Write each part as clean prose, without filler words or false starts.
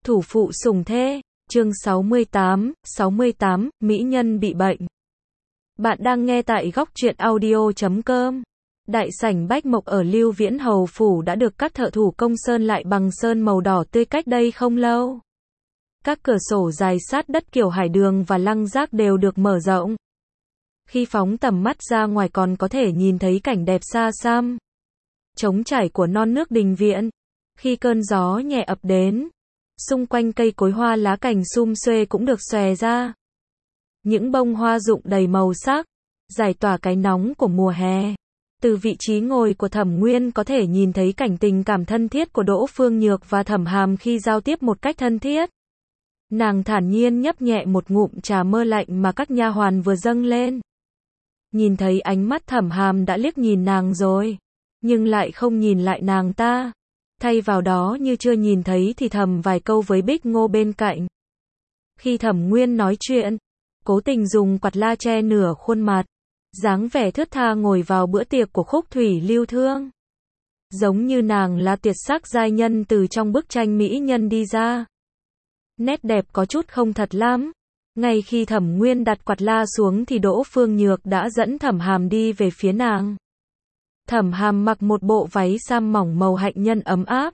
Thủ phụ sủng thê, chương 68, mỹ nhân bị bệnh. Bạn đang nghe tại góc truyện audio.com. Đại sảnh Bách Mộc ở Lưu Viễn Hầu Phủ đã được các thợ thủ công sơn lại bằng sơn màu đỏ tươi cách đây không lâu. Các cửa sổ dài sát đất kiểu hải đường và lăng giác đều được mở rộng. Khi phóng tầm mắt ra ngoài còn có thể nhìn thấy cảnh đẹp xa xăm, trống trải của non nước đình viện. Khi cơn gió nhẹ ập đến, xung quanh cây cối hoa lá cành sum xuê cũng được xòe ra. Những bông hoa rụng đầy màu sắc, giải tỏa cái nóng của mùa hè. Từ vị trí ngồi của Thẩm Nguyên có thể nhìn thấy cảnh tình cảm thân thiết của Đỗ Phương Nhược và Thẩm Hàm khi giao tiếp một cách thân thiết. Nàng thản nhiên nhấp nhẹ một ngụm trà mơ lạnh mà các nha hoàn vừa dâng lên. Nhìn thấy ánh mắt Thẩm Hàm đã liếc nhìn nàng rồi, nhưng lại không nhìn lại nàng ta. Thay vào đó như chưa nhìn thấy thì thầm vài câu với Bích Ngô bên cạnh. Khi Thẩm Nguyên nói chuyện, cố tình dùng quạt la che nửa khuôn mặt, dáng vẻ thướt tha ngồi vào bữa tiệc của Khúc Thủy Lưu Thương. Giống như nàng là tuyệt sắc giai nhân từ trong bức tranh mỹ nhân đi ra. Nét đẹp có chút không thật lắm. Ngay khi Thẩm Nguyên đặt quạt la xuống thì Đỗ Phương Nhược đã dẫn Thẩm Hàm đi về phía nàng. Thẩm Hàm mặc một bộ váy sam mỏng màu hạnh nhân ấm áp,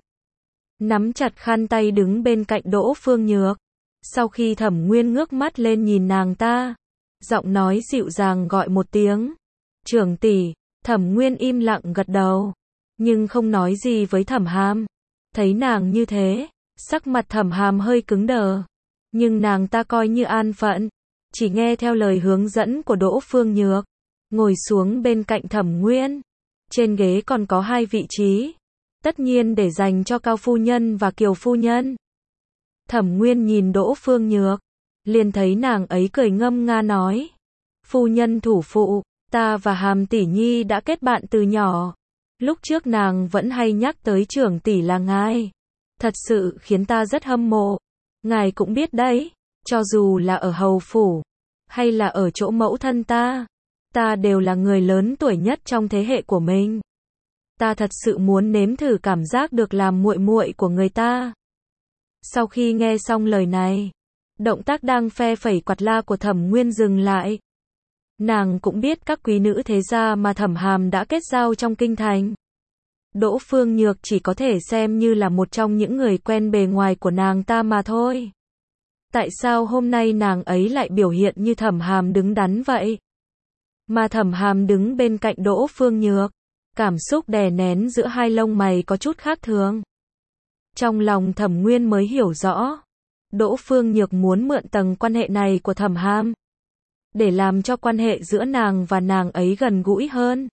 nắm chặt khăn tay đứng bên cạnh Đỗ Phương Nhược. Sau khi Thẩm Nguyên ngước mắt lên nhìn nàng ta, giọng nói dịu dàng gọi một tiếng, "Trưởng tỷ." Thẩm Nguyên im lặng gật đầu, nhưng không nói gì với Thẩm Hàm. Thấy nàng như thế, sắc mặt Thẩm Hàm hơi cứng đờ, nhưng nàng ta coi như an phận, chỉ nghe theo lời hướng dẫn của Đỗ Phương Nhược, ngồi xuống bên cạnh Thẩm Nguyên. Trên ghế còn có 2 vị trí, tất nhiên để dành cho Cao phu nhân và Kiều phu nhân. Thẩm Nguyên nhìn Đỗ Phương Nhược, liền thấy nàng ấy cười ngâm nga nói: "Phu nhân thủ phụ, ta và Hàm tỷ nhi đã kết bạn từ nhỏ. Lúc trước nàng vẫn hay nhắc tới trưởng tỷ là ngài. Thật sự khiến ta rất hâm mộ. Ngài cũng biết đấy, cho dù là ở hầu phủ, hay là ở chỗ mẫu thân ta đều là người lớn tuổi nhất trong thế hệ của mình. Ta thật sự muốn nếm thử cảm giác được làm muội muội của người ta." Sau khi nghe xong lời này, động tác đang phe phẩy quạt la của Thẩm Nguyên dừng lại. Nàng cũng biết các quý nữ thế gia mà Thẩm Hàm đã kết giao trong kinh thành. Đỗ Phương Nhược chỉ có thể xem như là một trong những người quen bề ngoài của nàng ta mà thôi. Tại sao hôm nay nàng ấy lại biểu hiện như Thẩm Hàm đứng đắn vậy? Mà Thẩm Hàm đứng bên cạnh Đỗ Phương Nhược, cảm xúc đè nén giữa hai lông mày có chút khác thường. Trong lòng Thẩm Nguyên mới hiểu rõ, Đỗ Phương Nhược muốn mượn tầng quan hệ này của Thẩm Hàm, để làm cho quan hệ giữa nàng và nàng ấy gần gũi hơn.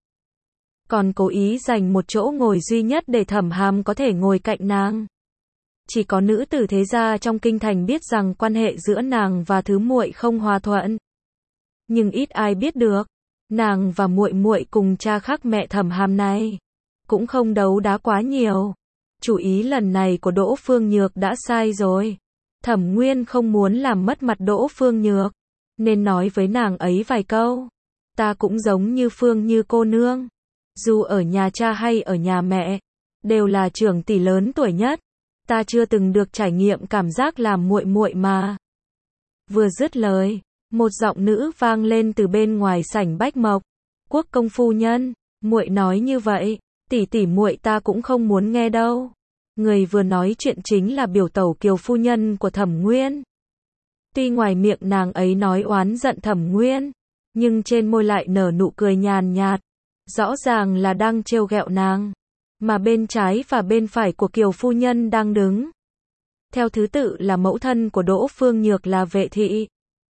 Còn cố ý dành một chỗ ngồi duy nhất để Thẩm Hàm có thể ngồi cạnh nàng. Chỉ có nữ tử thế gia trong kinh thành biết rằng quan hệ giữa nàng và thứ muội không hòa thuận. Nhưng ít ai biết được, nàng và muội muội cùng cha khác mẹ Thẩm Hàm này cũng không đấu đá quá nhiều. Chủ ý lần này của Đỗ Phương Nhược đã sai rồi. Thẩm Nguyên không muốn làm mất mặt Đỗ Phương Nhược, nên nói với nàng ấy vài câu. Ta cũng giống như Phương Như cô nương, dù ở nhà cha hay ở nhà mẹ, đều là trưởng tỷ lớn tuổi nhất. Ta chưa từng được trải nghiệm cảm giác làm muội muội mà. Vừa dứt lời, một giọng nữ vang lên từ bên ngoài sảnh Bách Mộc. "Quốc công phu nhân, muội nói như vậy, tỷ tỷ muội ta cũng không muốn nghe đâu." Người vừa nói chuyện chính là biểu tẩu Kiều phu nhân của Thẩm Nguyên. Tuy ngoài miệng nàng ấy nói oán giận Thẩm Nguyên, nhưng trên môi lại nở nụ cười nhàn nhạt, rõ ràng là đang trêu ghẹo nàng. Mà bên trái và bên phải của Kiều phu nhân đang đứng, theo thứ tự là mẫu thân của Đỗ Phương Nhược là Vệ thị,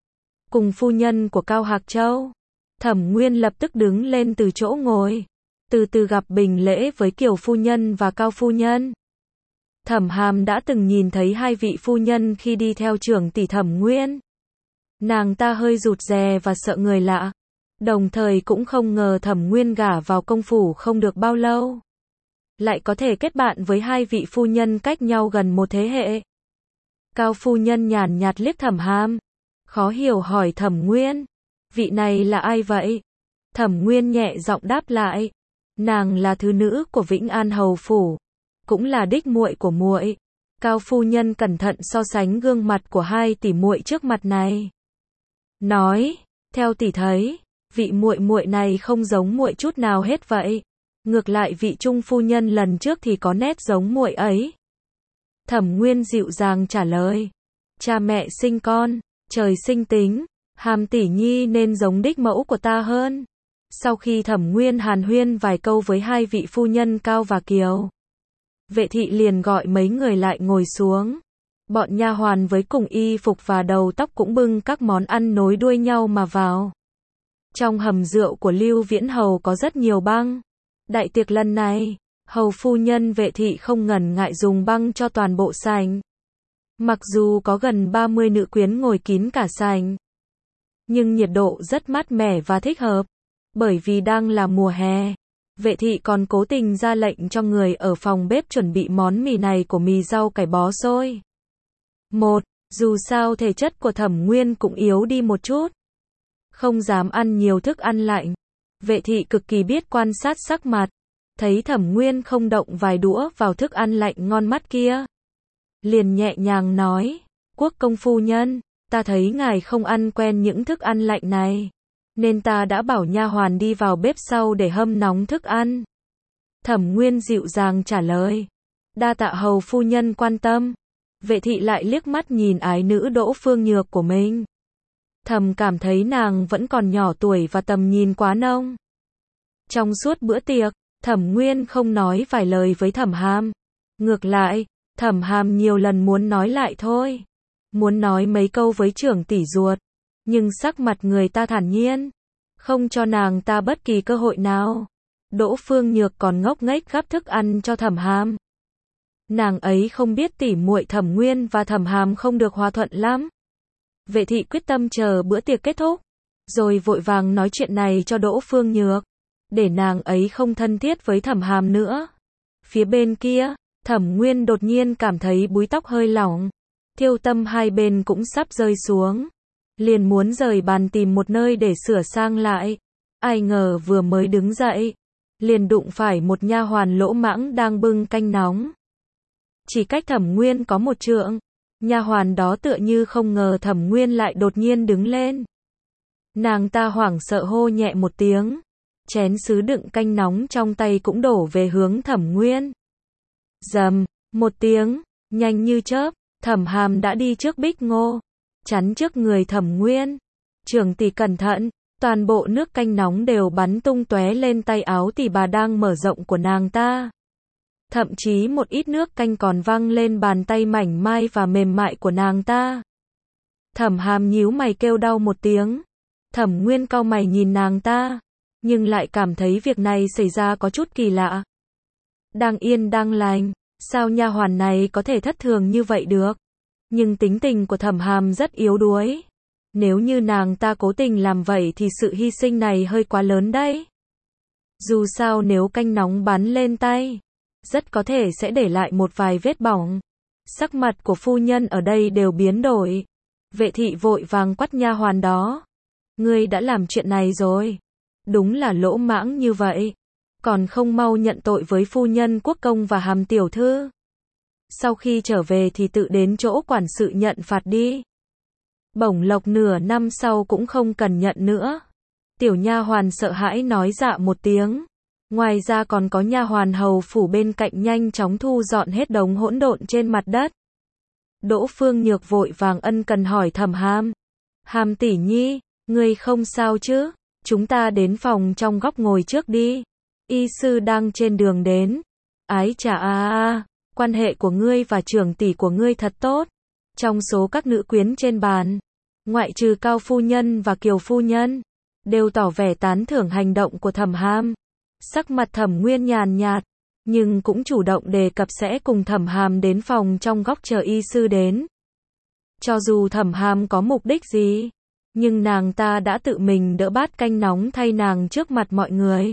cùng phu nhân của Cao Hạc Châu. Thẩm Nguyên lập tức đứng lên từ chỗ ngồi, từ từ gặp bình lễ với Kiều phu nhân và Cao phu nhân. Thẩm Hàm đã từng nhìn thấy 2 vị phu nhân khi đi theo trưởng tỷ Thẩm Nguyên. Nàng ta hơi rụt rè và sợ người lạ, đồng thời cũng không ngờ Thẩm Nguyên gả vào công phủ không được bao lâu, lại có thể kết bạn với 2 vị phu nhân cách nhau gần một thế hệ. Cao phu nhân nhàn nhạt liếc Thẩm Hàm, khó hiểu hỏi Thẩm Nguyên: "Vị này là ai vậy?" Thẩm Nguyên nhẹ giọng đáp lại: "Nàng là thứ nữ của Vĩnh An hầu phủ, cũng là đích muội của muội. Cao phu nhân cẩn thận so sánh gương mặt của hai tỷ muội trước mặt này. Nói, theo tỷ thấy, vị muội muội này không giống muội chút nào hết vậy. Ngược lại vị Trung phu nhân lần trước thì có nét giống muội ấy. Thẩm Nguyên dịu dàng trả lời. Cha mẹ sinh con, trời sinh tính, Hàm tỷ nhi nên giống đích mẫu của ta hơn. Sau khi Thẩm Nguyên hàn huyên vài câu với hai vị phu nhân Cao và Kiều, Vệ thị liền gọi mấy người lại ngồi xuống. Bọn nha hoàn với cùng y phục và đầu tóc cũng bưng các món ăn nối đuôi nhau mà vào. Trong hầm rượu của Lưu Viễn Hầu có rất nhiều băng. Đại tiệc lần này, hầu phu nhân Vệ thị không ngần ngại dùng băng cho toàn bộ sảnh. Mặc dù có gần 30 nữ quyến ngồi kín cả sảnh, nhưng nhiệt độ rất mát mẻ và thích hợp. Bởi vì đang là mùa hè, Vệ thị còn cố tình ra lệnh cho người ở phòng bếp chuẩn bị món mì này của mì rau cải bó xôi. Dù sao thể chất của Thẩm Nguyên cũng yếu đi một chút, không dám ăn nhiều thức ăn lạnh. Vệ thị cực kỳ biết quan sát sắc mặt, thấy Thẩm Nguyên không động vài đũa vào thức ăn lạnh ngon mắt kia, liền nhẹ nhàng nói, Quốc công phu nhân, ta thấy ngài không ăn quen những thức ăn lạnh này, nên ta đã bảo nha hoàn đi vào bếp sau để hâm nóng thức ăn. Thẩm Nguyên dịu dàng trả lời, đa tạ hầu phu nhân quan tâm. Vệ thị lại liếc mắt nhìn ái nữ Đỗ Phương Nhược của mình. Thầm cảm thấy nàng vẫn còn nhỏ tuổi và tầm nhìn quá nông. Trong suốt bữa tiệc, Thẩm Nguyên không nói vài lời với Thẩm Hàm. Ngược lại, Thẩm Hàm nhiều lần muốn nói lại thôi. Muốn nói mấy câu với trưởng tỷ ruột. Nhưng sắc mặt người ta thản nhiên, không cho nàng ta bất kỳ cơ hội nào. Đỗ Phương Nhược còn ngốc nghếch gắp thức ăn cho Thẩm Hàm. Nàng ấy không biết tỉ muội Thẩm Nguyên và Thẩm Hàm không được hòa thuận lắm. Vệ thị quyết tâm chờ bữa tiệc kết thúc, rồi vội vàng nói chuyện này cho Đỗ Phương Nhược, để nàng ấy không thân thiết với Thẩm Hàm nữa. Phía bên kia, Thẩm Nguyên đột nhiên cảm thấy búi tóc hơi lỏng, thiêu tâm hai bên cũng sắp rơi xuống, liền muốn rời bàn tìm một nơi để sửa sang lại. Ai ngờ vừa mới đứng dậy, liền đụng phải một nha hoàn lỗ mãng đang bưng canh nóng. Chỉ cách Thẩm Nguyên có một trượng, nha hoàn đó tựa như không ngờ Thẩm Nguyên lại đột nhiên đứng lên. Nàng ta hoảng sợ hô nhẹ một tiếng, chén sứ đựng canh nóng trong tay cũng đổ về hướng Thẩm Nguyên. Rầm, một tiếng, nhanh như chớp, Thẩm Hàm đã đi trước bích ngô, chắn trước người Thẩm Nguyên. Trưởng tỷ cẩn thận, toàn bộ nước canh nóng đều bắn tung tóe lên tay áo tỷ bà đang mở rộng của nàng ta. Thậm chí một ít nước canh còn văng lên bàn tay mảnh mai và mềm mại của nàng ta. Thẩm Hàm nhíu mày kêu đau một tiếng. Thẩm Nguyên cau mày nhìn nàng ta, nhưng lại cảm thấy việc này xảy ra có chút kỳ lạ. Đang yên đang lành, sao nha hoàn này có thể thất thường như vậy được? Nhưng tính tình của Thẩm Hàm rất yếu đuối. Nếu như nàng ta cố tình làm vậy thì sự hy sinh này hơi quá lớn đấy. Dù sao nếu canh nóng bắn lên tay, rất có thể sẽ để lại một vài vết bỏng. Sắc mặt của phu nhân ở đây đều biến đổi. Vệ thị vội vàng quát nha hoàn đó. Ngươi đã làm chuyện này rồi. Đúng là lỗ mãng như vậy. Còn không mau nhận tội với phu nhân Quốc công và Hàm tiểu thư. Sau khi trở về thì tự đến chỗ quản sự nhận phạt đi. Bổng lộc nửa năm sau cũng không cần nhận nữa. Tiểu nha hoàn sợ hãi nói dạ một tiếng. Ngoài ra còn có nha hoàn hầu phủ bên cạnh nhanh chóng thu dọn hết đống hỗn độn trên mặt đất. Đỗ Phương Nhược vội vàng ân cần hỏi Thẩm Hàm. Hàm tỷ nhi, ngươi không sao chứ? Chúng ta đến phòng trong góc ngồi trước đi. Y sư đang trên đường đến. Ái chà quan hệ của ngươi và trưởng tỷ của ngươi thật tốt. Trong số các nữ quyến trên bàn, ngoại trừ Cao phu nhân và Kiều phu nhân, đều tỏ vẻ tán thưởng hành động của Thẩm Hàm. Sắc mặt Thẩm Nguyên nhàn nhạt, nhưng cũng chủ động đề cập sẽ cùng Thẩm Hàm đến phòng trong góc chờ y sư đến. Cho dù Thẩm Hàm có mục đích gì, nhưng nàng ta đã tự mình đỡ bát canh nóng thay nàng trước mặt mọi người.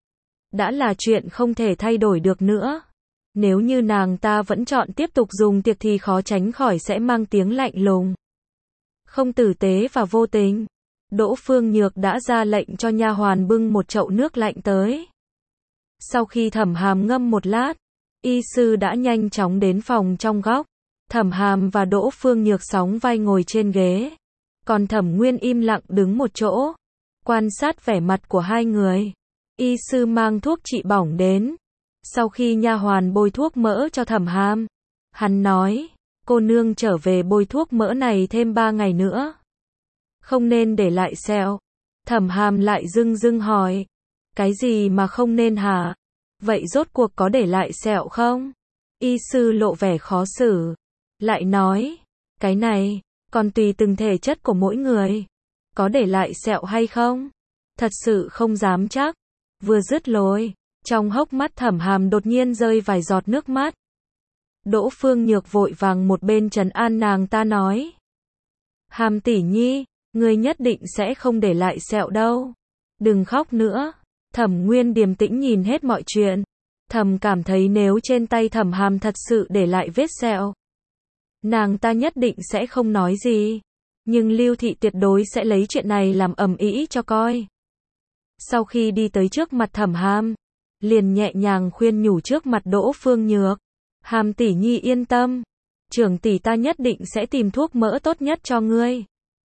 Đã là chuyện không thể thay đổi được nữa. Nếu như nàng ta vẫn chọn tiếp tục dùng tiệc thì khó tránh khỏi sẽ mang tiếng lạnh lùng, không tử tế và vô tình. Đỗ Phương Nhược đã ra lệnh cho nha hoàn bưng một chậu nước lạnh tới. Sau khi Thẩm Hàm ngâm một lát, y sư đã nhanh chóng đến phòng trong góc. Thẩm Hàm và Đỗ Phương Nhược sóng vai ngồi trên ghế, còn Thẩm Nguyên im lặng đứng một chỗ, quan sát vẻ mặt của hai người. Y sư mang thuốc trị bỏng đến. Sau khi nha hoàn bôi thuốc mỡ cho Thẩm Hàm, hắn nói, cô nương trở về bôi thuốc mỡ này thêm 3 ngày nữa. Không nên để lại sẹo. Thẩm Hàm lại dưng dưng hỏi, cái gì mà không nên hả? Vậy rốt cuộc có để lại sẹo không? Y sư lộ vẻ khó xử, lại nói, cái này, còn tùy từng thể chất của mỗi người. Có để lại sẹo hay không? Thật sự không dám chắc. Vừa dứt lời, trong hốc mắt Thẩm Hàm đột nhiên rơi vài giọt nước mắt. Đỗ Phương Nhược vội vàng một bên trấn an nàng ta nói, Hàm tỷ nhi, ngươi nhất định sẽ không để lại sẹo đâu. Đừng khóc nữa. Thẩm Nguyên điềm tĩnh nhìn hết mọi chuyện. Thầm cảm thấy nếu trên tay Thẩm Hàm thật sự để lại vết sẹo, nàng ta nhất định sẽ không nói gì. Nhưng Lưu Thị tuyệt đối sẽ lấy chuyện này làm ầm ĩ cho coi. Sau khi đi tới trước mặt Thẩm Hàm, liền nhẹ nhàng khuyên nhủ trước mặt Đỗ Phương Nhược, Hàm tỷ nhi yên tâm, trưởng tỷ ta nhất định sẽ tìm thuốc mỡ tốt nhất cho ngươi.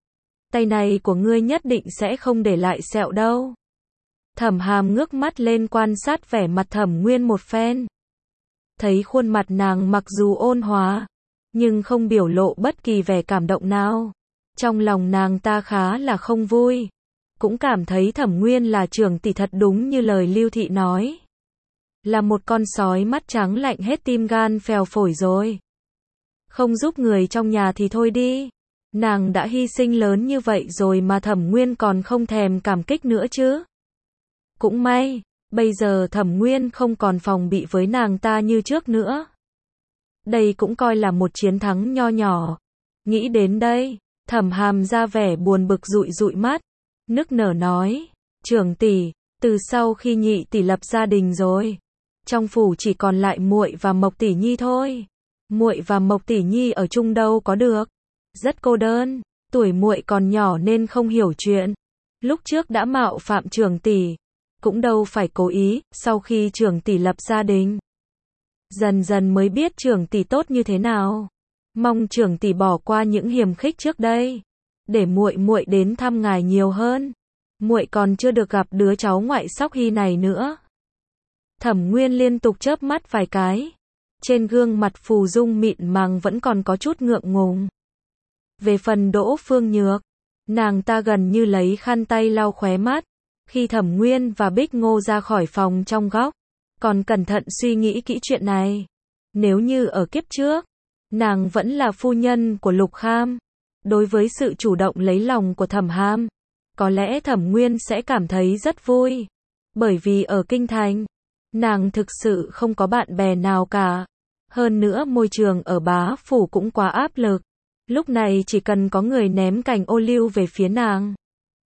Tay này của ngươi nhất định sẽ không để lại sẹo đâu. Thẩm Hàm ngước mắt lên quan sát vẻ mặt Thẩm Nguyên một phen. Thấy khuôn mặt nàng mặc dù ôn hòa, nhưng không biểu lộ bất kỳ vẻ cảm động nào. Trong lòng nàng ta khá là không vui. Cũng cảm thấy Thẩm Nguyên là trưởng tỷ thật đúng như lời Lưu Thị nói. Là một con sói mắt trắng lạnh hết tim gan phèo phổi rồi. Không giúp người trong nhà thì thôi đi. Nàng đã hy sinh lớn như vậy rồi mà Thẩm Nguyên còn không thèm cảm kích nữa chứ. Cũng may, bây giờ Thẩm Nguyên không còn phòng bị với nàng ta như trước nữa. Đây cũng coi là một chiến thắng nho nhỏ. Nghĩ đến đây, Thẩm Hàm ra vẻ buồn bực dụi dụi mắt, nức nở nói, trưởng tỷ, từ sau khi nhị tỷ lập gia đình rồi, trong phủ chỉ còn lại muội và Mộc tỷ nhi thôi. Muội và Mộc tỷ nhi ở chung đâu có được, rất cô đơn, tuổi muội còn nhỏ nên không hiểu chuyện. Lúc trước đã mạo phạm trưởng tỷ, cũng đâu phải cố ý, sau khi trưởng tỷ lập gia đình, dần dần mới biết trưởng tỷ tốt như thế nào. Mong trưởng tỷ bỏ qua những hiềm khích trước đây, để muội đến thăm ngài nhiều hơn. Muội còn chưa được gặp đứa cháu ngoại Sóc Hy này nữa. Thẩm Nguyên liên tục chớp mắt vài cái, trên gương mặt phù dung mịn màng vẫn còn có chút ngượng ngùng. Về phần Đỗ Phương Nhược, nàng ta gần như lấy khăn tay lau khóe mắt. Khi Thẩm Nguyên và Bích Ngô ra khỏi phòng trong góc, còn cẩn thận suy nghĩ kỹ chuyện này. Nếu như ở kiếp trước, nàng vẫn là phu nhân của Lục Kham, đối với sự chủ động lấy lòng của Thẩm Hàm, có lẽ Thẩm Nguyên sẽ cảm thấy rất vui. Bởi vì ở Kinh Thành, nàng thực sự không có bạn bè nào cả. Hơn nữa môi trường ở bá phủ cũng quá áp lực. Lúc này chỉ cần có người ném cành ô liu về phía nàng,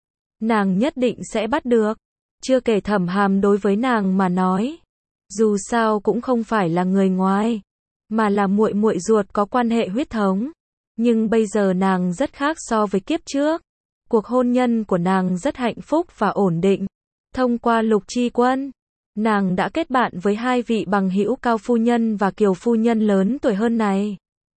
nàng nhất định sẽ bắt được. Chưa kể Thẩm Hàm đối với nàng mà nói, dù sao cũng không phải là người ngoài, mà là muội muội ruột có quan hệ huyết thống. Nhưng bây giờ nàng rất khác so với kiếp trước. Cuộc hôn nhân của nàng rất hạnh phúc và ổn định. Thông qua Lục Chi Quân, nàng đã kết bạn với hai vị bằng hữu Cao phu nhân và Kiều phu nhân lớn tuổi hơn này.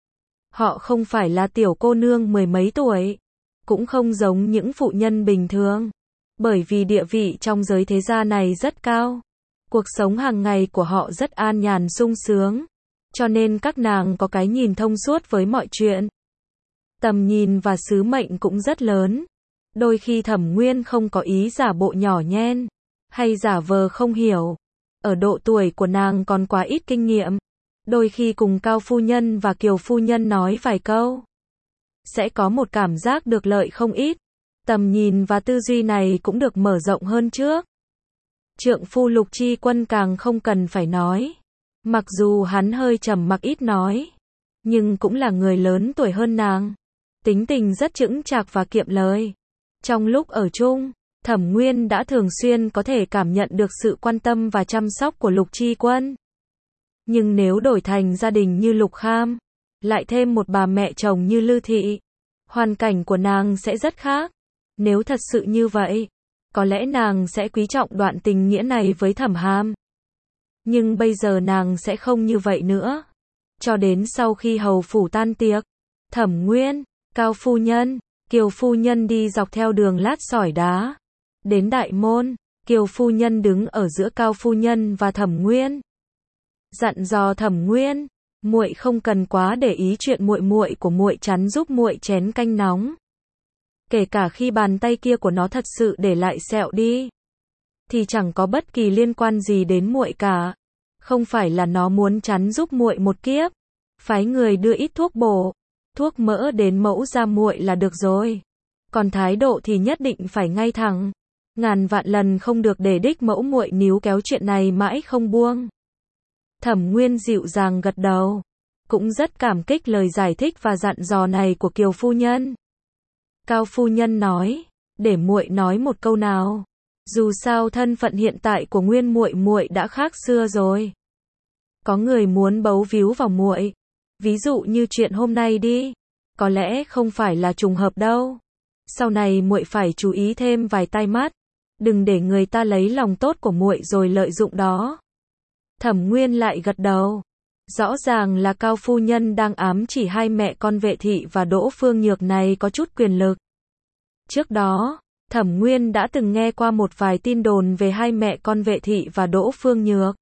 Họ không phải là tiểu cô nương mười mấy tuổi, cũng không giống những phụ nhân bình thường, bởi vì địa vị trong giới thế gia này rất cao. Cuộc sống hàng ngày của họ rất an nhàn sung sướng, cho nên các nàng có cái nhìn thông suốt với mọi chuyện. Tầm nhìn và sứ mệnh cũng rất lớn. Đôi khi Thẩm Nguyên không có ý giả bộ nhỏ nhen, hay giả vờ không hiểu. Ở độ tuổi của nàng còn quá ít kinh nghiệm. Đôi khi cùng Cao phu nhân và Kiều phu nhân nói vài câu, sẽ có một cảm giác được lợi không ít. Tầm nhìn và tư duy này cũng được mở rộng hơn trước. Trượng phu Lục Chi Quân càng không cần phải nói. Mặc dù hắn hơi trầm mặc ít nói, nhưng cũng là người lớn tuổi hơn nàng. Tính tình rất chững chạc và kiệm lời. Trong lúc ở chung, Thẩm Nguyên đã thường xuyên có thể cảm nhận được sự quan tâm và chăm sóc của Lục Chi Quân. Nhưng nếu đổi thành gia đình như Lục Kham, lại thêm một bà mẹ chồng như Lư Thị, hoàn cảnh của nàng sẽ rất khác. Nếu thật sự như vậy, có lẽ nàng sẽ quý trọng đoạn tình nghĩa này với Thẩm Hàm. Nhưng bây giờ nàng sẽ không như vậy nữa. Cho đến sau khi hầu phủ tan tiệc, Thẩm Nguyên, Cao phu nhân, Kiều phu nhân đi dọc theo đường lát sỏi đá. Đến đại môn, Kiều phu nhân đứng ở giữa Cao phu nhân và Thẩm Nguyên. Dặn dò Thẩm Nguyên, muội không cần quá để ý chuyện muội muội của muội chắn giúp muội chén canh nóng. Kể cả khi bàn tay kia của nó thật sự để lại sẹo đi, thì chẳng có bất kỳ liên quan gì đến muội cả. Không phải là nó muốn chắn giúp muội một kiếp, phái người đưa ít thuốc bổ, thuốc mỡ đến mẫu da muội là được rồi. Còn thái độ thì nhất định phải ngay thẳng, ngàn vạn lần không được để đích mẫu muội níu kéo chuyện này mãi không buông. Thẩm Nguyên dịu dàng gật đầu, cũng rất cảm kích lời giải thích và dặn dò này của Kiều phu nhân. Cao phu nhân nói, để muội nói một câu nào. Dù sao thân phận hiện tại của Nguyên muội muội đã khác xưa rồi. Có người muốn bấu víu vào muội, ví dụ như chuyện hôm nay đi, có lẽ không phải là trùng hợp đâu. Sau này muội phải chú ý thêm vài tai mắt, đừng để người ta lấy lòng tốt của muội rồi lợi dụng đó. Thẩm Nguyên lại gật đầu. Rõ ràng là Cao phu nhân đang ám chỉ hai mẹ con Vệ thị và Đỗ Phương Nhược này có chút quyền lực. Trước đó, Thẩm Nguyên đã từng nghe qua một vài tin đồn về hai mẹ con Vệ thị và Đỗ Phương Nhược.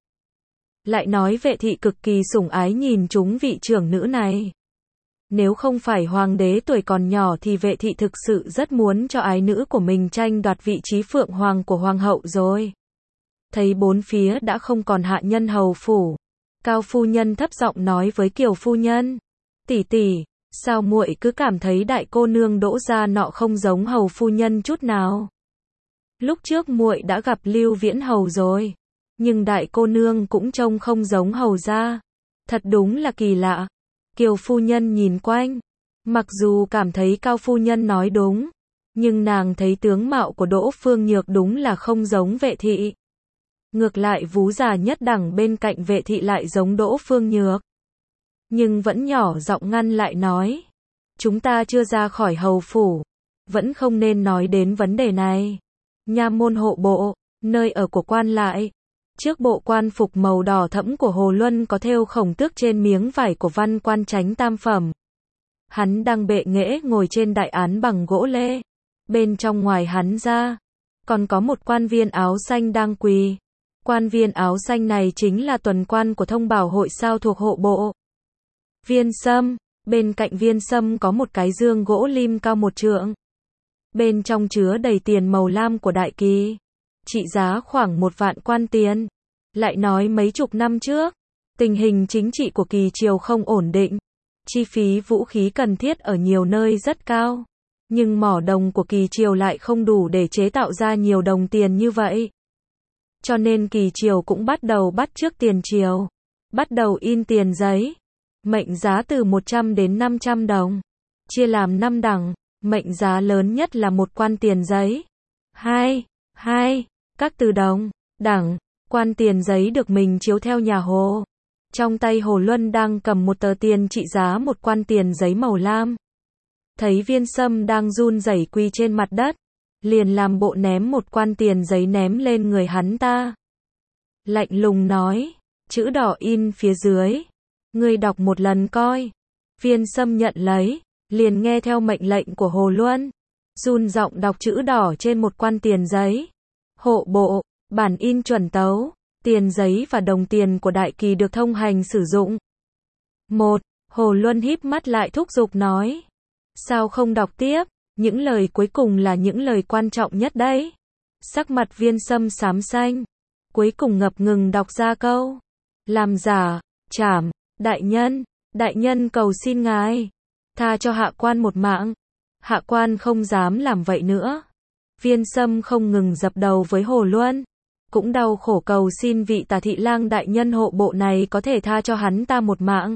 Lại nói Vệ thị cực kỳ sủng ái nhìn chúng vị trưởng nữ này. Nếu không phải hoàng đế tuổi còn nhỏ thì Vệ thị thực sự rất muốn cho ái nữ của mình tranh đoạt vị trí phượng hoàng của hoàng hậu rồi. Thấy bốn phía đã không còn hạ nhân hầu phủ, Cao phu nhân thấp giọng nói với Kiều phu nhân, tỷ tỷ, sao muội cứ cảm thấy đại cô nương Đỗ gia nọ không giống hầu phu nhân chút nào? Lúc trước muội đã gặp Lưu Viễn hầu rồi, nhưng đại cô nương cũng trông không giống hầu gia. Thật đúng là kỳ lạ. Kiều phu nhân nhìn quanh, mặc dù cảm thấy Cao phu nhân nói đúng, nhưng nàng thấy tướng mạo của Đỗ Phương Nhược đúng là không giống Vệ thị. Ngược lại vú già nhất đẳng bên cạnh Vệ thị lại giống Đỗ Phương Nhược. Nhưng vẫn nhỏ giọng ngăn lại nói, chúng ta chưa ra khỏi hầu phủ, vẫn không nên nói đến vấn đề này. Nha môn hộ bộ, nơi ở của quan lại. Trước bộ quan phục màu đỏ thẫm của Hồ Luân có thêu khổng tước trên miếng vải của văn quan chánh tam phẩm. Hắn đang bệ nghễ ngồi trên đại án bằng gỗ lê. Bên trong ngoài hắn ra, còn có một quan viên áo xanh đang quỳ. Quan viên áo xanh này chính là tuần quan của thông bảo hội sao thuộc hộ bộ. Viên Sâm, bên cạnh Viên Sâm có một cái dương gỗ lim cao 1 trượng. Bên trong chứa đầy tiền màu lam của đại kỳ, trị giá khoảng 1 vạn quan tiền. Lại nói mấy chục năm trước, tình hình chính trị của Kỳ triều không ổn định, chi phí vũ khí cần thiết ở nhiều nơi rất cao, nhưng mỏ đồng của Kỳ triều lại không đủ để chế tạo ra nhiều đồng tiền như vậy. Cho nên Kỳ triều cũng bắt đầu bắt chước tiền triều, bắt đầu in tiền giấy, mệnh giá từ 100 đến 500 đồng, chia làm 5 đẳng, mệnh giá lớn nhất là 1 quan tiền giấy. 2. Các từ đồng, đẳng, quan tiền giấy được mình chiếu theo nhà Hồ. Trong tay Hồ Luân đang cầm một tờ tiền trị giá 1 quan tiền giấy màu lam. Thấy Viên Sâm đang run rẩy quỳ trên mặt đất, liền làm bộ ném 1 quan tiền giấy ném lên người hắn ta. Lạnh lùng nói, chữ đỏ in phía dưới, ngươi đọc một lần coi. Viên Sâm nhận lấy, liền nghe theo mệnh lệnh của Hồ Luân, run giọng đọc chữ đỏ trên 1 quan tiền giấy. Hộ bộ, bản in chuẩn tấu, tiền giấy và đồng tiền của đại kỳ được thông hành sử dụng. 1. Hồ Luân híp mắt lại thúc giục nói, sao không đọc tiếp, những lời cuối cùng là những lời quan trọng nhất đấy. Sắc mặt Viên Sâm xám xanh, cuối cùng ngập ngừng đọc ra câu, làm giả, trảm, đại nhân cầu xin ngài, tha cho hạ quan một mạng, hạ quan không dám làm vậy nữa. Viên Sâm không ngừng dập đầu với Hồ Luân, cũng đau khổ cầu xin vị Tả thị lang đại nhân hộ bộ này có thể tha cho hắn ta một mạng.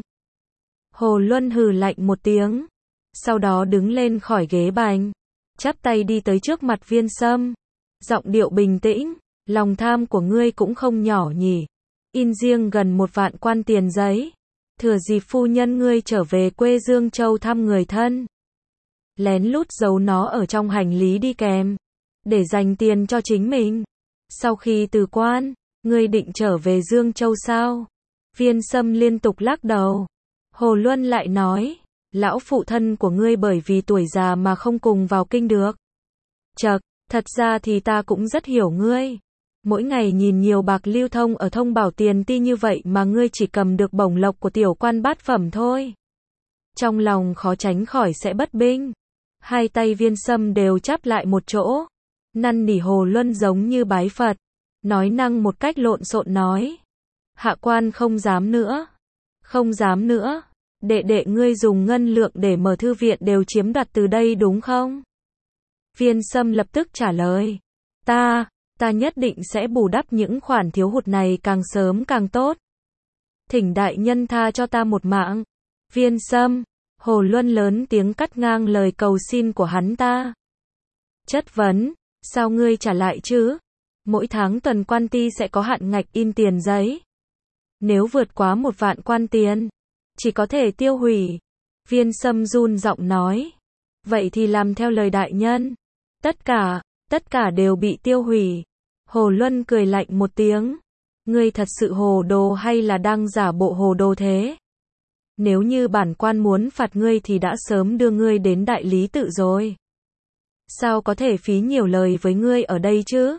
Hồ Luân hừ lạnh một tiếng, sau đó đứng lên khỏi ghế bành, chắp tay đi tới trước mặt Viên Sâm, giọng điệu bình tĩnh, lòng tham của ngươi cũng không nhỏ nhỉ, in riêng gần 1 vạn quan tiền giấy, thừa dịp phu nhân ngươi trở về quê Dương Châu thăm người thân, lén lút giấu nó ở trong hành lý đi kèm, để dành tiền cho chính mình. Sau khi từ quan, ngươi định trở về Dương Châu sao? Viên Sâm liên tục lắc đầu. Hồ Luân lại nói, lão phụ thân của ngươi bởi vì tuổi già mà không cùng vào kinh được. Chậc, thật ra thì ta cũng rất hiểu ngươi. Mỗi ngày nhìn nhiều bạc lưu thông ở Thông Bảo Tiền Ti như vậy mà ngươi chỉ cầm được bổng lộc của tiểu quan bát phẩm thôi. Trong lòng khó tránh khỏi sẽ bất bình. Hai tay Viên Sâm đều chắp lại một chỗ. Năn nỉ Hồ Luân giống như bái Phật. Nói năng một cách lộn xộn nói. Hạ quan không dám nữa. Không dám nữa. Đệ đệ ngươi dùng ngân lượng để mở thư viện đều chiếm đoạt từ đây đúng không? Viên Sâm lập tức trả lời. Ta nhất định sẽ bù đắp những khoản thiếu hụt này càng sớm càng tốt. Thỉnh đại nhân tha cho ta một mạng. Viên Sâm, Hồ Luân lớn tiếng cắt ngang lời cầu xin của hắn ta. Chất vấn, sao ngươi trả lại chứ? Mỗi tháng tuần quan ty sẽ có hạn ngạch in tiền giấy. Nếu vượt quá 1 vạn quan tiền, chỉ có thể tiêu hủy. Viên Sâm run giọng nói. Vậy thì làm theo lời đại nhân. Tất cả đều bị tiêu hủy. Hồ Luân cười lạnh một tiếng. Ngươi thật sự hồ đồ hay là đang giả bộ hồ đồ thế? Nếu như bản quan muốn phạt ngươi thì đã sớm đưa ngươi đến đại lý tự rồi. Sao có thể phí nhiều lời với ngươi ở đây chứ?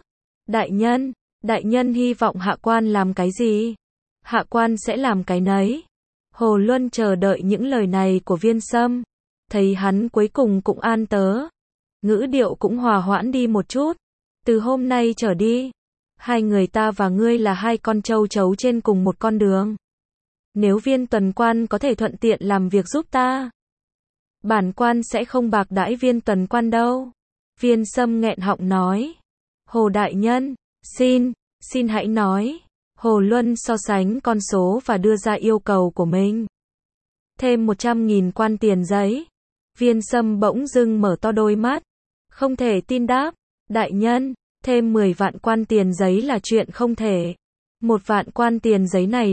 Đại nhân hy vọng hạ quan làm cái gì? Hạ quan sẽ làm cái nấy. Hồ Luân chờ đợi những lời này của Viên Sâm. Thấy hắn cuối cùng cũng an tớ. Ngữ điệu cũng hòa hoãn đi một chút. Từ hôm nay trở đi, hai người ta và ngươi là hai con trâu trấu trên cùng một con đường. Nếu Viên tuần quan có thể thuận tiện làm việc giúp ta, bản quan sẽ không bạc đãi Viên tuần quan đâu. Viên Sâm nghẹn họng nói. Hồ đại nhân, xin hãy nói. Hồ Luân so sánh con số và đưa ra yêu cầu của mình. Thêm 100.000 quan tiền giấy. Viên Sâm bỗng dưng mở to đôi mắt. Không thể tin đáp. Đại nhân, thêm 10 vạn quan tiền giấy là chuyện không thể. 1 vạn quan tiền giấy này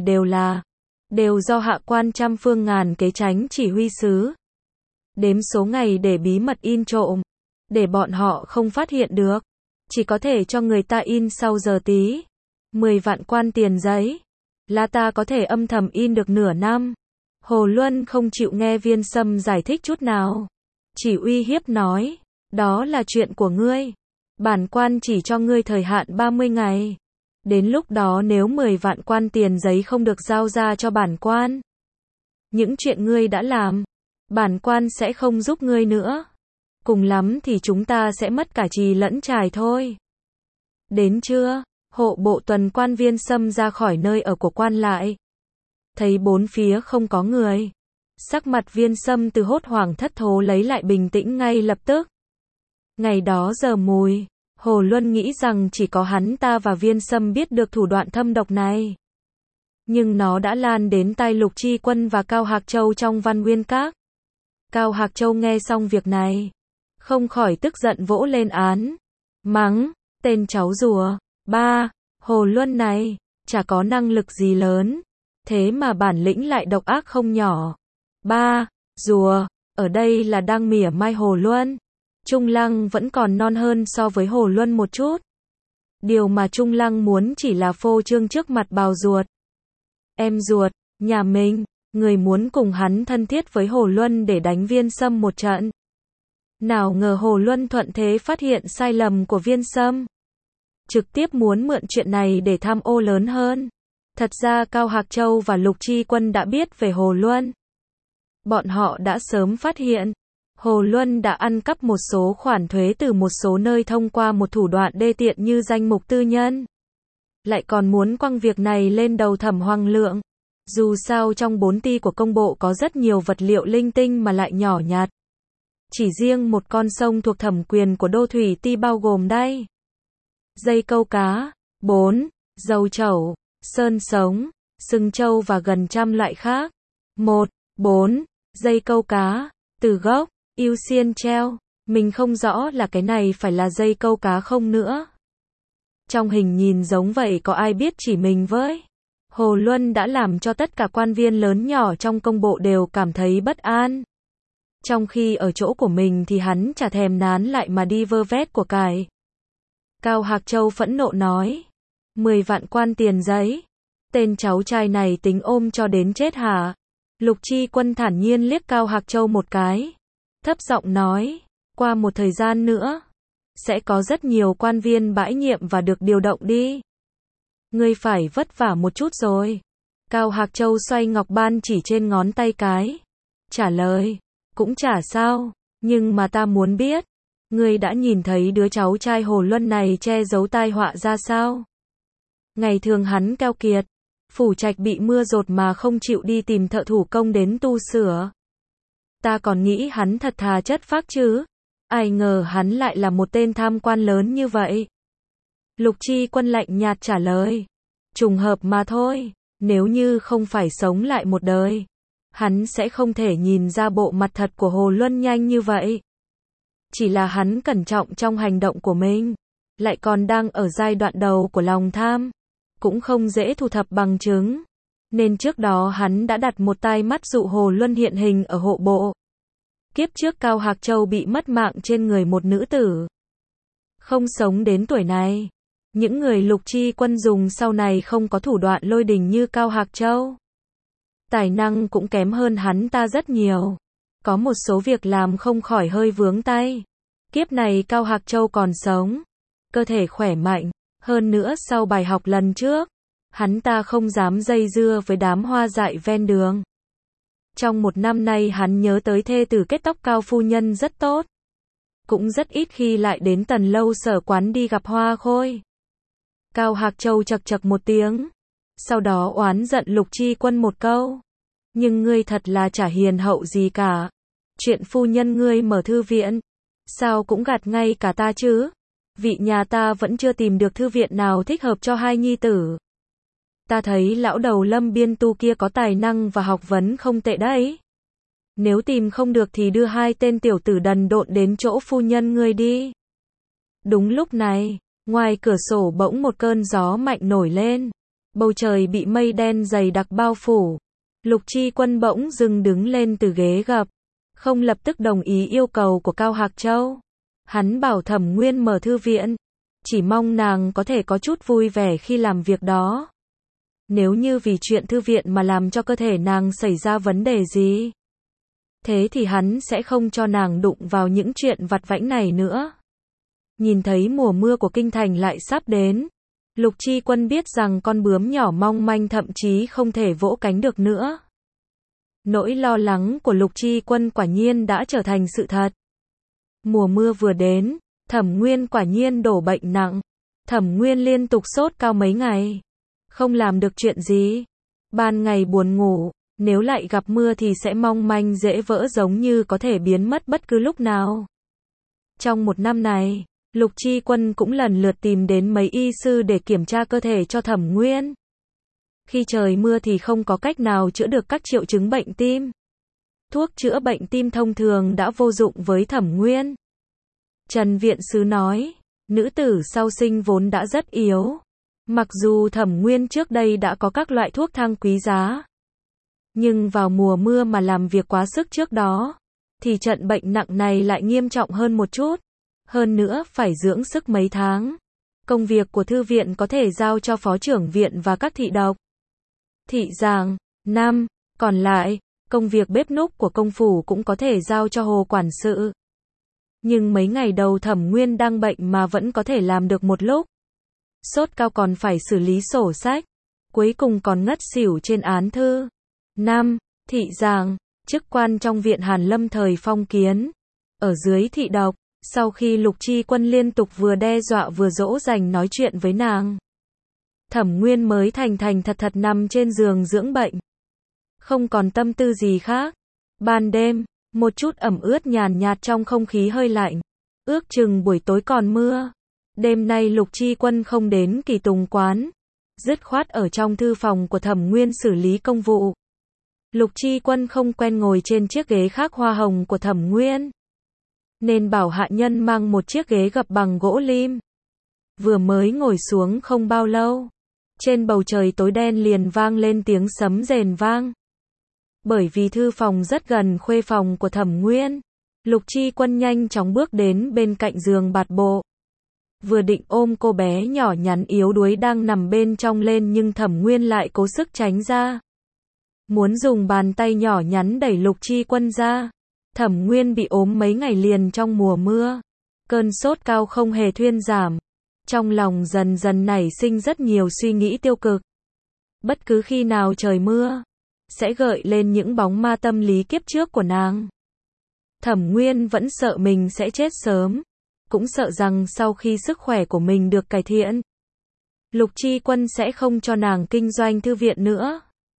đều do hạ quan trăm phương ngàn kế tránh chỉ huy sứ. Đếm số ngày để bí mật in trộm. Để bọn họ không phát hiện được. Chỉ có thể cho người ta in sau giờ tí. 10 vạn quan tiền giấy. Là ta có thể âm thầm in được nửa năm. Hồ Luân không chịu nghe Viên Sâm giải thích chút nào. Chỉ uy hiếp nói. Đó là chuyện của ngươi. Bản quan chỉ cho ngươi thời hạn 30 ngày. Đến lúc đó nếu 10 vạn quan tiền giấy không được giao ra cho bản quan, những chuyện ngươi đã làm, bản quan sẽ không giúp ngươi nữa. Cùng lắm thì chúng ta sẽ mất cả trì lẫn trài thôi. Đến trưa, hộ bộ tuần quan Viên Sâm ra khỏi nơi ở của quan lại. Thấy bốn phía không có người. Sắc mặt Viên Sâm từ hốt hoảng thất thố lấy lại bình tĩnh ngay lập tức. Ngày đó giờ mùi, Hồ Luân nghĩ rằng chỉ có hắn ta và Viên Sâm biết được thủ đoạn thâm độc này. Nhưng nó đã lan đến tai Lục Chi Quân và Cao Hạc Châu trong Văn Nguyên Các. Cao Hạc Châu nghe xong việc này, không khỏi tức giận vỗ lên án. Mắng, tên cháu rùa, Hồ Luân này, chả có năng lực gì lớn. Thế mà bản lĩnh lại độc ác không nhỏ. Rùa, ở đây là đang mỉa mai Hồ Luân. Trung Lăng vẫn còn non hơn so với Hồ Luân một chút. Điều mà Trung Lăng muốn chỉ là phô trương trước mặt bào ruột. Em ruột, nhà mình, người muốn cùng hắn thân thiết với Hồ Luân để đánh Viên Sâm một trận. Nào ngờ Hồ Luân thuận thế phát hiện sai lầm của Viên Sâm. Trực tiếp muốn mượn chuyện này để tham ô lớn hơn. Thật ra Cao Hạc Châu và Lục Chi Quân đã biết về Hồ Luân. Bọn họ đã sớm phát hiện. Hồ Luân đã ăn cắp một số khoản thuế từ một số nơi thông qua một thủ đoạn đê tiện như danh mục tư nhân. Lại còn muốn quăng việc này lên đầu Thẩm Hoàng Lượng. Dù sao trong 4 ty của công bộ có rất nhiều vật liệu linh tinh mà lại nhỏ nhặt. Chỉ riêng một con sông thuộc thẩm quyền của Đô Thủy Ty bao gồm đây: dây câu cá, 4, dầu chẩu, sơn sống, sừng trâu và gần trăm loại khác. 4. Dây câu cá, từ gốc, yêu xiên treo. Mình không rõ là cái này phải là dây câu cá không nữa. Trong hình nhìn giống vậy có ai biết chỉ mình với. Hồ Luân đã làm cho tất cả quan viên lớn nhỏ trong công bộ đều cảm thấy bất an. Trong khi ở chỗ của mình thì hắn chả thèm nán lại mà đi vơ vét của cải. Cao Hạc Châu phẫn nộ nói. 10 vạn quan tiền giấy. Tên cháu trai này tính ôm cho đến chết hả? Lục Chi Quân thản nhiên liếc Cao Hạc Châu một cái. Thấp giọng nói, qua một thời gian nữa, sẽ có rất nhiều quan viên bãi nhiệm và được điều động đi. Ngươi phải vất vả một chút rồi. Cao Hạc Châu xoay ngọc ban chỉ trên ngón tay cái. Trả lời, cũng chả sao, nhưng mà ta muốn biết, ngươi đã nhìn thấy đứa cháu trai Hồ Luân này che giấu tai họa ra sao? Ngày thường hắn keo kiệt, phủ trạch bị mưa dột mà không chịu đi tìm thợ thủ công đến tu sửa. Ta còn nghĩ hắn thật thà chất phác chứ, ai ngờ hắn lại là một tên tham quan lớn như vậy. Lục Chi Quân lạnh nhạt trả lời, trùng hợp mà thôi, nếu như không phải sống lại một đời, hắn sẽ không thể nhìn ra bộ mặt thật của Hồ Luân nhanh như vậy. Chỉ là hắn cẩn trọng trong hành động của mình, lại còn đang ở giai đoạn đầu của lòng tham, cũng không dễ thu thập bằng chứng, nên trước đó hắn đã đặt một tai mắt dụ Hồ Luân hiện hình ở hộ bộ. Kiếp trước Cao Hạc Châu bị mất mạng trên người một nữ tử, không sống đến tuổi này. Những người Lục Chi Quân dùng sau này không có thủ đoạn lôi đình như Cao Hạc Châu. Tài năng cũng kém hơn hắn ta rất nhiều. Có một số việc làm không khỏi hơi vướng tay. Kiếp này Cao Hạc Châu còn sống, cơ thể khỏe mạnh, hơn nữa sau bài học lần trước, hắn ta không dám dây dưa với đám hoa dại ven đường. Trong một năm nay hắn nhớ tới thê tử kết tóc Cao phu nhân rất tốt. Cũng rất ít khi lại đến Tần Lâu Sở quán đi gặp Hoa Khôi. Cao Hạc Châu chậc chậc một tiếng, sau đó oán giận Lục Chi Quân một câu. Nhưng ngươi thật là chả hiền hậu gì cả. Chuyện phu nhân ngươi mở thư viện, sao cũng gạt ngay cả ta chứ? Vị nhà ta vẫn chưa tìm được thư viện nào thích hợp cho hai nhi tử. Ta thấy lão đầu Lâm Biên Tu kia có tài năng và học vấn không tệ đấy. Nếu tìm không được thì đưa hai tên tiểu tử đần độn đến chỗ phu nhân ngươi đi. Đúng lúc này, ngoài cửa sổ bỗng một cơn gió mạnh nổi lên. Bầu trời bị mây đen dày đặc bao phủ. Lục Chi Quân bỗng dưng đứng lên từ ghế gập, không lập tức đồng ý yêu cầu của Cao Hạc Châu. Hắn bảo Thẩm Nguyên mở thư viện, chỉ mong nàng có thể có chút vui vẻ khi làm việc đó. Nếu như vì chuyện thư viện mà làm cho cơ thể nàng xảy ra vấn đề gì, thế thì hắn sẽ không cho nàng đụng vào những chuyện vặt vãnh này nữa. Nhìn thấy mùa mưa của kinh thành lại sắp đến, Lục Chi Quân biết rằng con bướm nhỏ mong manh thậm chí không thể vỗ cánh được nữa. Nỗi lo lắng của Lục Chi Quân quả nhiên đã trở thành sự thật. Mùa mưa vừa đến, Thẩm Nguyên quả nhiên đổ bệnh nặng. Thẩm Nguyên liên tục sốt cao mấy ngày, không làm được chuyện gì. Ban ngày buồn ngủ, nếu lại gặp mưa thì sẽ mong manh dễ vỡ giống như có thể biến mất bất cứ lúc nào. Trong một năm này, Lục Chi Quân cũng lần lượt tìm đến mấy y sư để kiểm tra cơ thể cho Thẩm Nguyên. Khi trời mưa thì không có cách nào chữa được các triệu chứng bệnh tim. Thuốc chữa bệnh tim thông thường đã vô dụng với Thẩm Nguyên. Trần Viện Sứ nói, nữ tử sau sinh vốn đã rất yếu. Mặc dù Thẩm Nguyên trước đây đã có các loại thuốc thang quý giá, nhưng vào mùa mưa mà làm việc quá sức trước đó, thì trận bệnh nặng này lại nghiêm trọng hơn một chút. Hơn nữa phải dưỡng sức mấy tháng. Công việc của thư viện có thể giao cho phó trưởng viện và các thị độc, thị giàng. Còn lại, công việc bếp núc của công phủ cũng có thể giao cho Hồ quản sự. Nhưng mấy ngày đầu Thẩm Nguyên đang bệnh mà vẫn có thể làm được một lúc. Sốt cao còn phải xử lý sổ sách, cuối cùng còn ngất xỉu trên án thư. Thị giàng, chức quan trong viện Hàn Lâm thời Phong Kiến. Ở dưới thị độc, sau khi Lục Chi Quân liên tục vừa đe dọa vừa dỗ dành nói chuyện với nàng, Thẩm Nguyên mới thành thật thật nằm trên giường dưỡng bệnh. Không còn tâm tư gì khác. Ban đêm, một chút ẩm ướt nhàn nhạt trong không khí hơi lạnh. Ước chừng buổi tối còn mưa. Đêm nay Lục Chi Quân không đến Kỳ Tùng quán, dứt khoát ở trong thư phòng của Thẩm Nguyên xử lý công vụ. Lục Chi Quân không quen ngồi trên chiếc ghế khác hoa hồng của Thẩm Nguyên, nên bảo hạ nhân mang một chiếc ghế gập bằng gỗ lim. Vừa mới ngồi xuống không bao lâu, trên bầu trời tối đen liền vang lên tiếng sấm rền vang. Bởi vì thư phòng rất gần khuê phòng của Thẩm Nguyên, Lục Chi Quân nhanh chóng bước đến bên cạnh giường bạt bộ. Vừa định ôm cô bé nhỏ nhắn yếu đuối đang nằm bên trong lên nhưng Thẩm Nguyên lại cố sức tránh ra. muốn dùng bàn tay nhỏ nhắn đẩy Lục Chi Quân ra. Thẩm Nguyên bị ốm mấy ngày liền trong mùa mưa. Cơn sốt cao không hề thuyên giảm. Trong lòng dần dần nảy sinh rất nhiều suy nghĩ tiêu cực. Bất cứ khi nào trời mưa, sẽ gợi lên những bóng ma tâm lý kiếp trước của nàng. Thẩm Nguyên vẫn sợ mình sẽ chết sớm, cũng sợ rằng sau khi sức khỏe của mình được cải thiện, Lục Chi Quân sẽ không cho nàng kinh doanh thư viện nữa.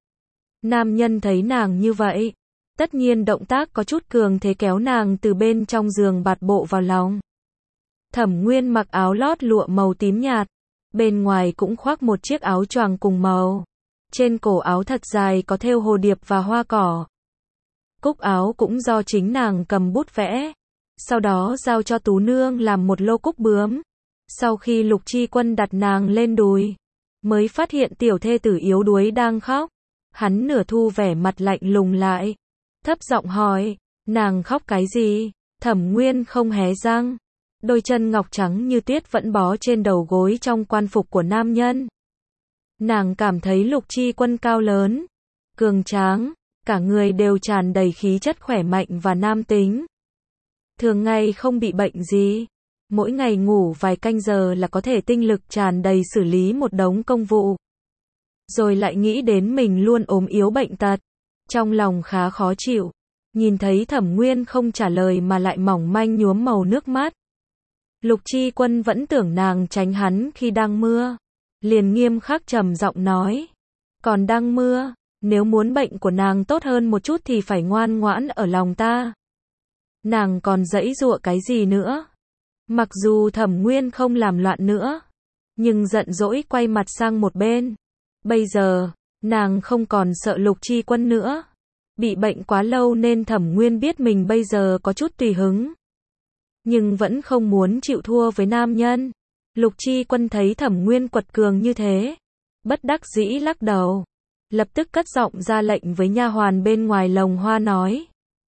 Nam nhân thấy nàng như vậy, tất nhiên động tác có chút cường thế kéo nàng từ bên trong giường bạt bộ vào lòng. Thẩm Nguyên mặc áo lót lụa màu tím nhạt, bên ngoài cũng khoác một chiếc áo choàng cùng màu. Trên cổ áo thật dài có thêu hồ điệp và hoa cỏ. Cúc áo cũng do chính nàng cầm bút vẽ, sau đó giao cho Tú Nương làm một lô cúc bướm. Sau khi Lục Chi Quân đặt nàng lên đùi, mới phát hiện tiểu thê tử yếu đuối đang khóc. Hắn nửa thu vẻ mặt lạnh lùng lại, thấp giọng hỏi, nàng khóc cái gì? Thẩm Nguyên không hé răng, đôi chân ngọc trắng như tuyết vẫn bó trên đầu gối trong quan phục của nam nhân. Nàng cảm thấy Lục Chi Quân cao lớn, cường tráng, cả người đều tràn đầy khí chất khỏe mạnh và nam tính. Thường ngày không bị bệnh gì, mỗi ngày ngủ vài canh giờ là có thể tinh lực tràn đầy xử lý một đống công vụ. Rồi lại nghĩ đến mình luôn ốm yếu bệnh tật, trong lòng khá khó chịu. Nhìn thấy Thẩm Nguyên không trả lời mà lại mỏng manh nhuốm màu nước mắt. Lục Chi Quân vẫn tưởng nàng tránh hắn khi đang mưa, liền nghiêm khắc trầm giọng nói, còn đang mưa, nếu muốn bệnh của nàng tốt hơn một chút thì phải ngoan ngoãn ở lòng ta. Nàng còn giãy giụa cái gì nữa? Mặc dù Thẩm Nguyên không làm loạn nữa, nhưng giận dỗi quay mặt sang một bên. Bây giờ, nàng không còn sợ Lục Chi Quân nữa. Bị bệnh quá lâu nên Thẩm Nguyên biết mình bây giờ có chút tùy hứng, nhưng vẫn không muốn chịu thua với nam nhân. Lục Chi Quân thấy Thẩm Nguyên quật cường như thế, bất đắc dĩ lắc đầu, lập tức cất giọng ra lệnh với nha hoàn bên ngoài lồng hoa nói,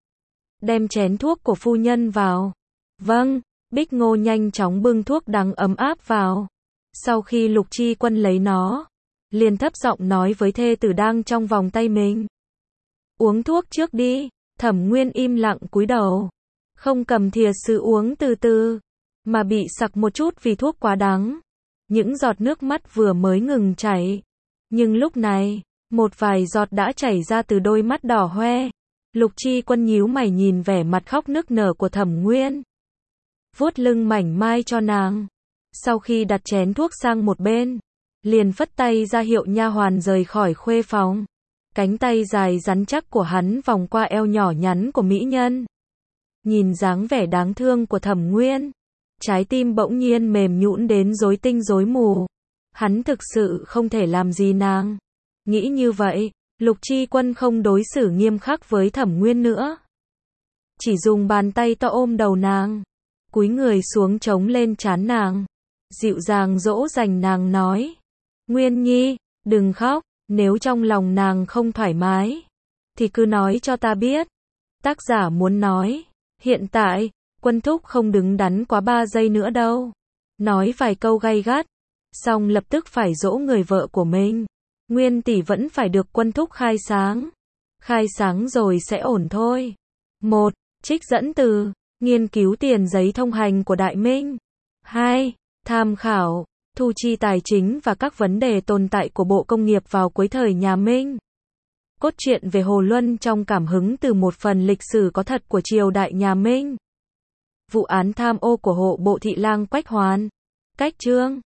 đem chén thuốc của phu nhân vào. Vâng. Bích Ngô nhanh chóng bưng thuốc đắng ấm áp vào. Sau khi Lục Chi Quân lấy nó, liền thấp giọng nói với thê tử đang trong vòng tay mình, uống thuốc trước đi. Thẩm Nguyên im lặng cúi đầu, không cầm thìa sứ uống từ từ, mà bị sặc một chút vì thuốc quá đắng. Những giọt nước mắt vừa mới ngừng chảy, nhưng lúc này, một vài giọt đã chảy ra từ đôi mắt đỏ hoe. Lục Chi Quân nhíu mày nhìn vẻ mặt khóc nức nở của Thẩm Nguyên, vuốt lưng mảnh mai cho nàng. Sau khi đặt chén thuốc sang một bên, liền phất tay ra hiệu nha hoàn rời khỏi khuê phòng. Cánh tay dài rắn chắc của hắn vòng qua eo nhỏ nhắn của mỹ nhân. Nhìn dáng vẻ đáng thương của Thẩm Nguyên, trái tim bỗng nhiên mềm nhũn đến rối tinh rối mù. Hắn thực sự không thể làm gì nàng. Nghĩ như vậy, Lục Chi Quân không đối xử nghiêm khắc với Thẩm Nguyên nữa, chỉ dùng bàn tay to ôm đầu nàng, cúi người xuống chống lên trán nàng, dịu dàng dỗ dành nàng nói, Nguyên Nhi, đừng khóc, nếu trong lòng nàng không thoải mái, thì cứ nói cho ta biết. Tác giả muốn nói, hiện tại, Quân thúc không đứng đắn quá 3 giây nữa đâu. Nói vài câu gay gắt, xong lập tức phải dỗ người vợ của mình. Nguyên tỷ vẫn phải được Quân thúc khai sáng. Khai sáng rồi sẽ ổn thôi. 1. Trích dẫn từ nghiên cứu tiền giấy thông hành của Đại Minh. 2. Tham khảo thu chi tài chính và các vấn đề tồn tại của Bộ Công nghiệp vào cuối thời nhà Minh. Cốt truyện về Hồ Luân trong cảm hứng từ một phần lịch sử có thật của triều đại nhà Minh. Vụ án tham ô của hộ bộ thị lang Quách Hoán. Cách chương